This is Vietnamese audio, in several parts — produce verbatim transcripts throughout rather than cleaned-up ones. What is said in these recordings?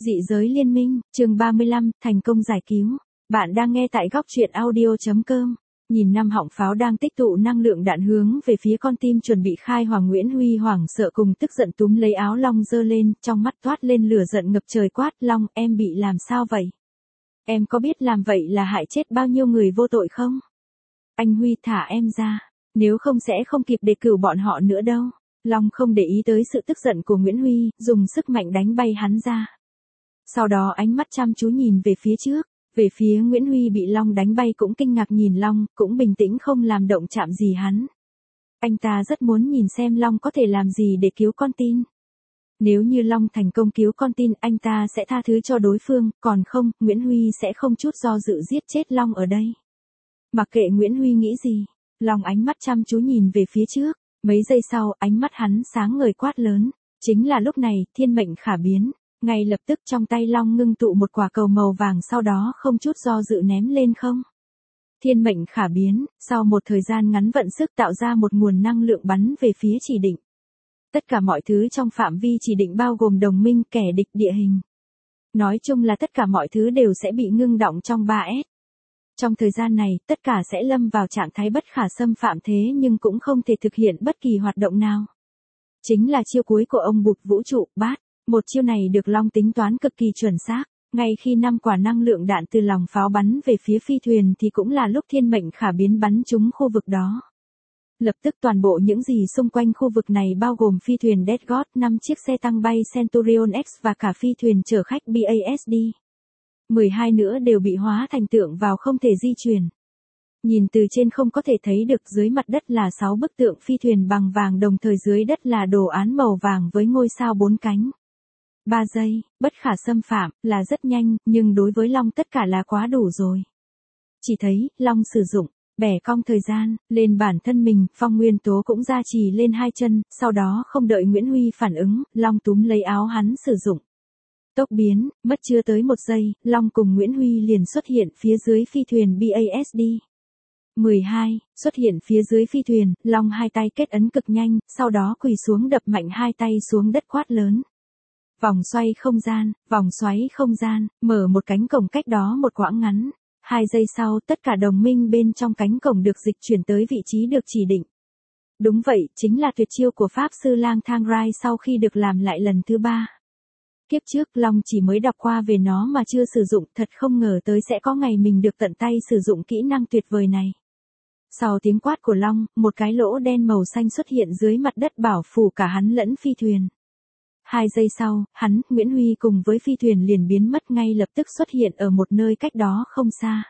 Dị giới liên minh, chương ba mươi lăm, thành công giải cứu. Bạn đang nghe tại góc truyện audio chấm com. Nhìn năm họng pháo đang tích tụ năng lượng đạn hướng về phía con tim chuẩn bị khai hỏa, Nguyễn Huy hoảng sợ cùng tức giận túm lấy áo Long giơ lên, trong mắt toát lên lửa giận ngập trời, quát: Long, em bị làm sao vậy? Em có biết làm vậy là hại chết bao nhiêu người vô tội không? Anh Huy, thả em ra, nếu không sẽ không kịp để cứu bọn họ nữa đâu. Long không để ý tới sự tức giận của Nguyễn Huy, dùng sức mạnh đánh bay hắn ra. Sau đó ánh mắt chăm chú nhìn về phía trước, về phía Nguyễn Huy bị Long đánh bay cũng kinh ngạc nhìn Long, cũng bình tĩnh không làm động chạm gì hắn. Anh ta rất muốn nhìn xem Long có thể làm gì để cứu con tin. Nếu như Long thành công cứu con tin, anh ta sẽ tha thứ cho đối phương, còn không, Nguyễn Huy sẽ không chút do dự giết chết Long ở đây. Mặc kệ Nguyễn Huy nghĩ gì, Long ánh mắt chăm chú nhìn về phía trước, mấy giây sau, ánh mắt hắn sáng ngời quát lớn. Chính là lúc này, thiên mệnh khả biến. Ngay lập tức trong tay Long ngưng tụ một quả cầu màu vàng, sau đó không chút do dự ném lên không. Thiên mệnh khả biến, sau một thời gian ngắn vận sức tạo ra một nguồn năng lượng bắn về phía chỉ định. Tất cả mọi thứ trong phạm vi chỉ định bao gồm đồng minh, kẻ địch, địa hình. Nói chung là tất cả mọi thứ đều sẽ bị ngưng đọng trong ba S. Trong thời gian này, tất cả sẽ lâm vào trạng thái bất khả xâm phạm, thế nhưng cũng không thể thực hiện bất kỳ hoạt động nào. Chính là chiêu cuối của ông Bụt vũ trụ, bát. Một chiêu này được Long tính toán cực kỳ chuẩn xác, ngay khi năm quả năng lượng đạn từ lòng pháo bắn về phía phi thuyền thì cũng là lúc thiên mệnh khả biến bắn trúng khu vực đó. Lập tức toàn bộ những gì xung quanh khu vực này bao gồm phi thuyền Death God, năm chiếc xe tăng bay Centurion X và cả phi thuyền chở khách B A S D. mười hai nữa đều bị hóa thành tượng vào không thể di chuyển. Nhìn từ trên không có thể thấy được dưới mặt đất là sáu bức tượng phi thuyền bằng vàng, đồng thời dưới đất là đồ án màu vàng với ngôi sao bốn cánh. ba giây, bất khả xâm phạm, là rất nhanh, nhưng đối với Long tất cả là quá đủ rồi. Chỉ thấy, Long sử dụng, bẻ cong thời gian, lên bản thân mình, phong nguyên tố cũng gia trì lên hai chân, sau đó không đợi Nguyễn Huy phản ứng, Long túm lấy áo hắn sử dụng. Tốc biến, mất chưa tới một giây, Long cùng Nguyễn Huy liền xuất hiện phía dưới phi thuyền B A S D. mười hai, xuất hiện phía dưới phi thuyền, Long hai tay kết ấn cực nhanh, sau đó quỳ xuống đập mạnh hai tay xuống đất, quát lớn. Vòng xoay không gian, vòng xoáy không gian, mở một cánh cổng cách đó một quãng ngắn. Hai giây sau, tất cả đồng minh bên trong cánh cổng được dịch chuyển tới vị trí được chỉ định. Đúng vậy, chính là tuyệt chiêu của Pháp Sư Lang Thang Rai sau khi được làm lại lần thứ ba. Kiếp trước Long chỉ mới đọc qua về nó mà chưa sử dụng, thật không ngờ tới sẽ có ngày mình được tận tay sử dụng kỹ năng tuyệt vời này. Sau tiếng quát của Long, một cái lỗ đen màu xanh xuất hiện dưới mặt đất bảo phủ cả hắn lẫn phi thuyền. Hai giây sau, hắn, Nguyễn Huy cùng với phi thuyền liền biến mất, ngay lập tức xuất hiện ở một nơi cách đó không xa.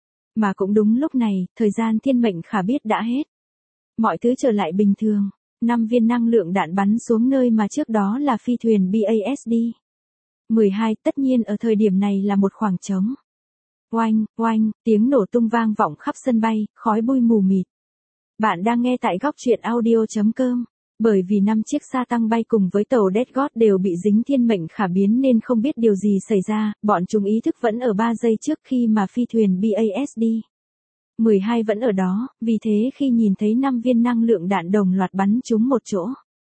Mà cũng đúng lúc này, thời gian thiên mệnh khả biết đã hết. Mọi thứ trở lại bình thường, năm viên năng lượng đạn bắn xuống nơi mà trước đó là phi thuyền B A S D. mười hai, tất nhiên ở thời điểm này là một khoảng trống. Oanh, oanh, tiếng nổ tung vang vọng khắp sân bay, khói bụi mù mịt. Bạn đang nghe tại góc truyện audio chấm com. Bởi vì năm chiếc sa tăng bay cùng với tàu Death God đều bị dính thiên mệnh khả biến nên không biết điều gì xảy ra, bọn chúng ý thức vẫn ở ba giây trước khi mà phi thuyền B A S D. mười hai vẫn ở đó, vì thế khi nhìn thấy năm viên năng lượng đạn đồng loạt bắn chúng một chỗ,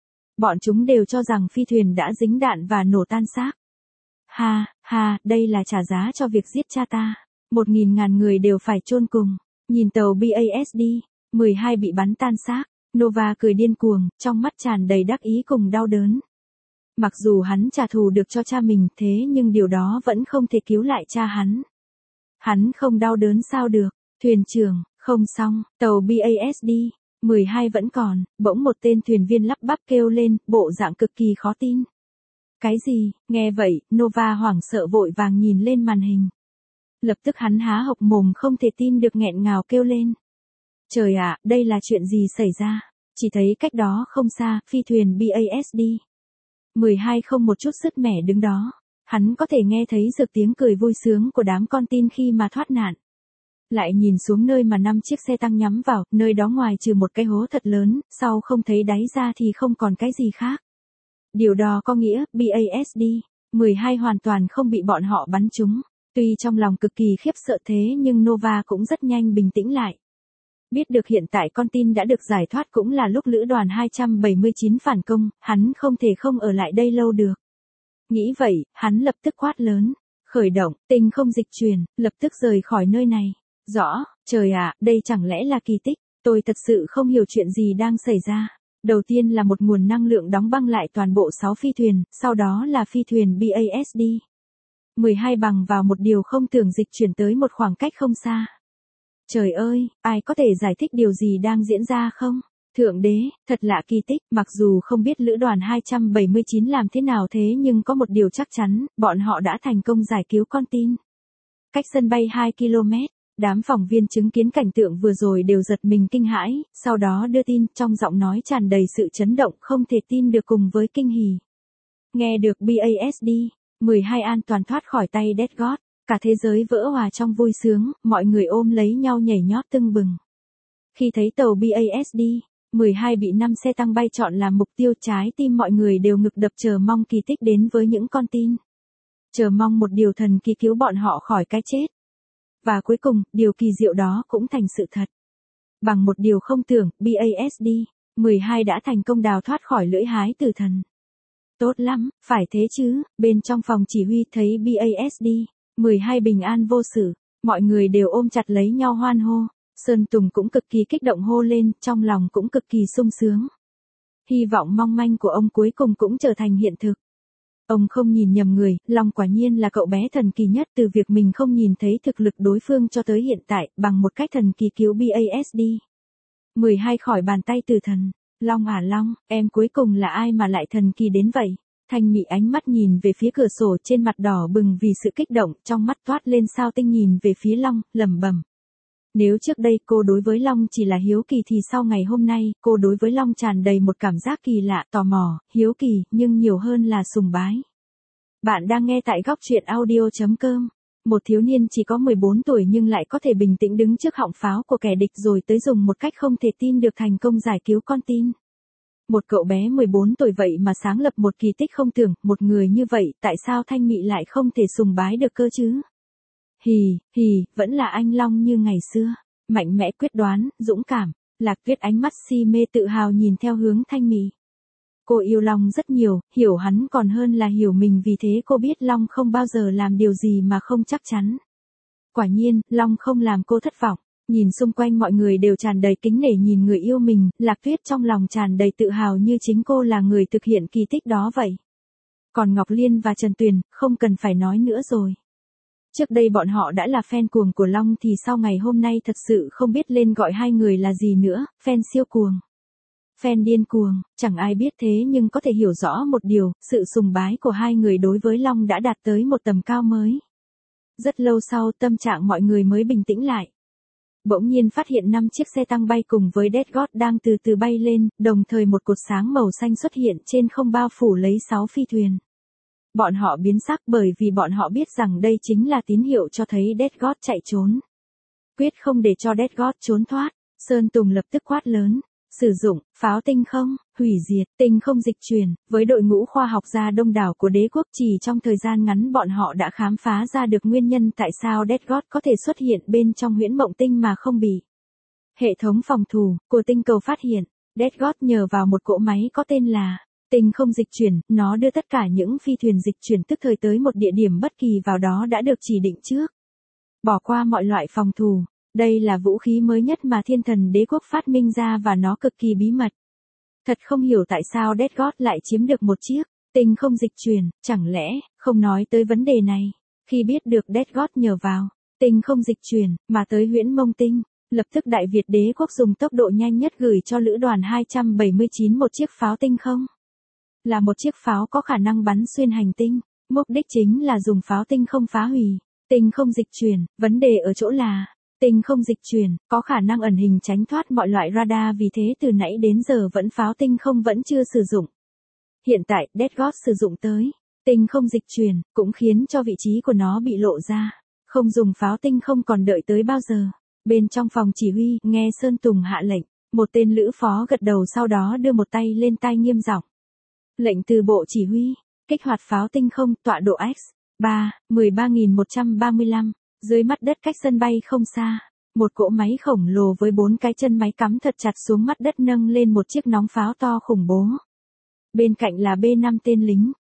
bọn chúng đều cho rằng phi thuyền đã dính đạn và nổ tan xác. Ha, ha, đây là trả giá cho việc giết cha ta. Một nghìn ngàn người đều phải chôn cùng. Nhìn tàu B A S D, mười hai bị bắn tan xác. Nova cười điên cuồng, trong mắt tràn đầy đắc ý cùng đau đớn. Mặc dù hắn trả thù được cho cha mình, thế nhưng điều đó vẫn không thể cứu lại cha hắn. Hắn không đau đớn sao được? Thuyền trưởng, không xong, tàu B A S D, mười hai vẫn còn, bỗng một tên thuyền viên lắp bắp kêu lên, bộ dạng cực kỳ khó tin. Cái gì? Nghe vậy, Nova hoảng sợ vội vàng nhìn lên màn hình. Lập tức hắn há hộc mồm không thể tin được, nghẹn ngào kêu lên. Trời ạ, đây là chuyện gì xảy ra? Chỉ thấy cách đó không xa, phi thuyền B A S D. mười hai không một chút sứt mẻ đứng đó. Hắn có thể nghe thấy được tiếng cười vui sướng của đám con tin khi mà thoát nạn. Lại nhìn xuống nơi mà năm chiếc xe tăng nhắm vào, nơi đó ngoài trừ một cái hố thật lớn, sau không thấy đáy ra thì không còn cái gì khác. Điều đó có nghĩa, B A S D, mười hai hoàn toàn không bị bọn họ bắn trúng. Tuy trong lòng cực kỳ khiếp sợ thế nhưng Nova cũng rất nhanh bình tĩnh lại. Biết được hiện tại con tin đã được giải thoát cũng là lúc lữ đoàn hai trăm bảy mươi chín phản công, hắn không thể không ở lại đây lâu được. Nghĩ vậy, hắn lập tức quát lớn. Khởi động, tinh không dịch chuyển, lập tức rời khỏi nơi này. Rõ, trời ạ, đây chẳng lẽ là kỳ tích? Tôi thật sự không hiểu chuyện gì đang xảy ra. Đầu tiên là một nguồn năng lượng đóng băng lại toàn bộ sáu phi thuyền, sau đó là phi thuyền bê a ét đê. mười hai bằng vào một điều không tưởng dịch chuyển tới một khoảng cách không xa. Trời ơi, ai có thể giải thích điều gì đang diễn ra không? Thượng đế, thật lạ kỳ tích, mặc dù không biết lữ đoàn hai trăm bảy mươi chín làm thế nào thế nhưng có một điều chắc chắn, bọn họ đã thành công giải cứu con tin. Cách sân bay hai ki lô mét, đám phóng viên chứng kiến cảnh tượng vừa rồi đều giật mình kinh hãi, sau đó đưa tin trong giọng nói tràn đầy sự chấn động không thể tin được cùng với kinh hỉ. Nghe được bê a ét đê, mười hai an toàn thoát khỏi tay Death God, cả thế giới vỡ hòa trong vui sướng, mọi người ôm lấy nhau nhảy nhót tưng bừng. Khi thấy tàu bê a ét đê, mười hai bị năm xe tăng bay chọn làm mục tiêu, trái tim mọi người đều ngực đập chờ mong kỳ tích đến với những con tin. Chờ mong một điều thần kỳ cứu bọn họ khỏi cái chết. Và cuối cùng, điều kỳ diệu đó cũng thành sự thật. Bằng một điều không tưởng, bê a ét đê, mười hai đã thành công đào thoát khỏi lưỡi hái tử thần. Tốt lắm, phải thế chứ, bên trong phòng chỉ huy thấy bê a ét đê, mười hai bình an vô sự, mọi người đều ôm chặt lấy nhau hoan hô. Sơn Tùng cũng cực kỳ kích động hô lên, trong lòng cũng cực kỳ sung sướng. Hy vọng mong manh của ông cuối cùng cũng trở thành hiện thực. Ông không nhìn nhầm người, Long quả nhiên là cậu bé thần kỳ nhất từ việc mình không nhìn thấy thực lực đối phương cho tới hiện tại, bằng một cách thần kỳ cứu bê a ét đê. mười hai khỏi bàn tay tử thần. Long à Long, em cuối cùng là ai mà lại thần kỳ đến vậy? Thanh Mị ánh mắt nhìn về phía cửa sổ trên mặt đỏ bừng vì sự kích động, trong mắt toát lên sao tinh nhìn về phía Long, lẩm bẩm. Nếu trước đây cô đối với Long chỉ là hiếu kỳ thì sau ngày hôm nay, cô đối với Long tràn đầy một cảm giác kỳ lạ, tò mò, hiếu kỳ, nhưng nhiều hơn là sùng bái. Bạn đang nghe tại góc truyện audio chấm com. Một thiếu niên chỉ có mười bốn tuổi nhưng lại có thể bình tĩnh đứng trước họng pháo của kẻ địch rồi tới dùng một cách không thể tin được thành công giải cứu con tin. Một cậu bé mười bốn tuổi vậy mà sáng lập một kỳ tích không tưởng, một người như vậy, tại sao Thanh Mị lại không thể sùng bái được cơ chứ? Hì, hì, vẫn là anh Long như ngày xưa. Mạnh mẽ quyết đoán, dũng cảm. Lạc Tuyết ánh mắt si mê tự hào nhìn theo hướng Thanh Mị. Cô yêu Long rất nhiều, hiểu hắn còn hơn là hiểu mình, vì thế cô biết Long không bao giờ làm điều gì mà không chắc chắn. Quả nhiên, Long không làm cô thất vọng. Nhìn xung quanh mọi người đều tràn đầy kính nể nhìn người yêu mình, Lạc Tuyết trong lòng tràn đầy tự hào như chính cô là người thực hiện kỳ tích đó vậy. Còn Ngọc Liên và Trần Tuyền, không cần phải nói nữa rồi. Trước đây bọn họ đã là fan cuồng của Long thì sau ngày hôm nay thật sự không biết lên gọi hai người là gì nữa, fan siêu cuồng. Fan điên cuồng, chẳng ai biết thế nhưng có thể hiểu rõ một điều, sự sùng bái của hai người đối với Long đã đạt tới một tầm cao mới. Rất lâu sau tâm trạng mọi người mới bình tĩnh lại. Bỗng nhiên phát hiện năm chiếc xe tăng bay cùng với Death God đang từ từ bay lên, đồng thời một cột sáng màu xanh xuất hiện trên không bao phủ lấy sáu phi thuyền. Bọn họ biến sắc bởi vì bọn họ biết rằng đây chính là tín hiệu cho thấy Death God chạy trốn. Quyết không để cho Death God trốn thoát, Sơn Tùng lập tức quát lớn. Sử dụng, pháo tinh không, hủy diệt, tinh không dịch chuyển, với đội ngũ khoa học gia đông đảo của đế quốc chỉ trong thời gian ngắn bọn họ đã khám phá ra được nguyên nhân tại sao Death God có thể xuất hiện bên trong huyễn mộng tinh mà không bị. Hệ thống phòng thủ của tinh cầu phát hiện, Death God nhờ vào một cỗ máy có tên là tinh không dịch chuyển, nó đưa tất cả những phi thuyền dịch chuyển tức thời tới một địa điểm bất kỳ vào đó đã được chỉ định trước. Bỏ qua mọi loại phòng thủ. Đây là vũ khí mới nhất mà thiên thần đế quốc phát minh ra và nó cực kỳ bí mật. Thật không hiểu tại sao Death God lại chiếm được một chiếc tinh không dịch chuyển, chẳng lẽ không nói tới vấn đề này. Khi biết được Death God nhờ vào tinh không dịch chuyển mà tới huyễn mông tinh, lập tức Đại Việt đế quốc dùng tốc độ nhanh nhất gửi cho lữ đoàn hai trăm bảy mươi chín một chiếc pháo tinh không. Là một chiếc pháo có khả năng bắn xuyên hành tinh, mục đích chính là dùng pháo tinh không phá hủy tinh không dịch chuyển, vấn đề ở chỗ là tinh không dịch chuyển, có khả năng ẩn hình tránh thoát mọi loại radar, vì thế từ nãy đến giờ vẫn pháo tinh không vẫn chưa sử dụng. Hiện tại, Death God sử dụng tới tinh không dịch chuyển, cũng khiến cho vị trí của nó bị lộ ra. Không dùng pháo tinh không còn đợi tới bao giờ. Bên trong phòng chỉ huy, nghe Sơn Tùng hạ lệnh, một tên lữ phó gật đầu sau đó đưa một tay lên tai nghiêm giọng. Lệnh từ bộ chỉ huy, kích hoạt pháo tinh không, tọa độ X ba, mười ba nghìn một trăm ba mươi lăm. Dưới mặt đất cách sân bay không xa, một cỗ máy khổng lồ với bốn cái chân máy cắm thật chặt xuống mặt đất nâng lên một chiếc nóng pháo to khủng bố. Bên cạnh là B năm tên lính,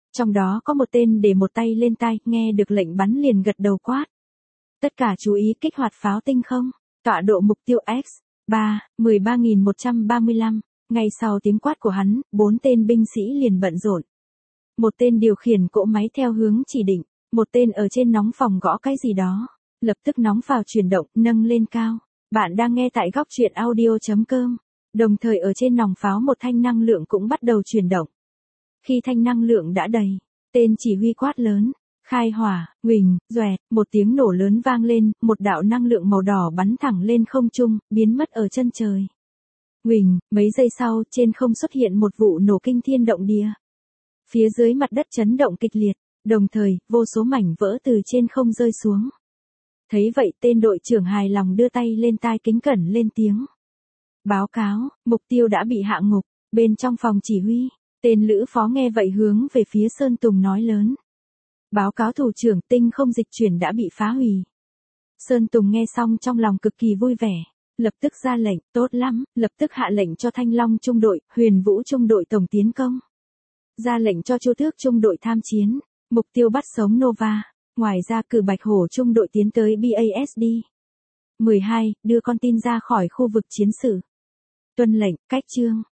Trong đó có một tên để một tay lên tai, nghe được lệnh bắn liền gật đầu quát. Tất cả chú ý kích hoạt pháo tinh không, tọa độ mục tiêu X, ba, mười ba nghìn một trăm ba mươi lăm. Ngay sau tiếng quát của hắn, bốn tên binh sĩ liền bận rộn. Một tên điều khiển cỗ máy theo hướng chỉ định, một tên ở trên nóng phòng gõ cái gì đó. Lập tức nóng phào chuyển động, nâng lên cao. Bạn đang nghe tại góc truyện audio chấm com. Đồng thời ở trên nòng pháo một thanh năng lượng cũng bắt đầu chuyển động. Khi thanh năng lượng đã đầy, tên chỉ huy quát lớn. Khai hỏa, huỳnh, doẹt, một tiếng nổ lớn vang lên, một đạo năng lượng màu đỏ bắn thẳng lên không trung, biến mất ở chân trời. Huỳnh, mấy giây sau, trên không xuất hiện một vụ nổ kinh thiên động địa. Phía dưới mặt đất chấn động kịch liệt, đồng thời, vô số mảnh vỡ từ trên không rơi xuống. Thấy vậy tên đội trưởng hài lòng đưa tay lên tai kính cẩn lên tiếng. Báo cáo, mục tiêu đã bị hạ ngục, bên trong phòng chỉ huy. Tên lữ phó nghe vậy hướng về phía Sơn Tùng nói lớn. Báo cáo thủ trưởng, tinh không dịch chuyển đã bị phá hủy. Sơn Tùng nghe xong trong lòng cực kỳ vui vẻ. Lập tức ra lệnh, tốt lắm, lập tức hạ lệnh cho Thanh Long trung đội, Huyền Vũ trung đội tổng tiến công. Ra lệnh cho Chu Tước trung đội tham chiến, mục tiêu bắt sống Nova. Ngoài ra cử Bạch Hổ trung đội tiến tới bê a ét đê. mười hai. Đưa con tin ra khỏi khu vực chiến sự. Tuân lệnh, cách chương.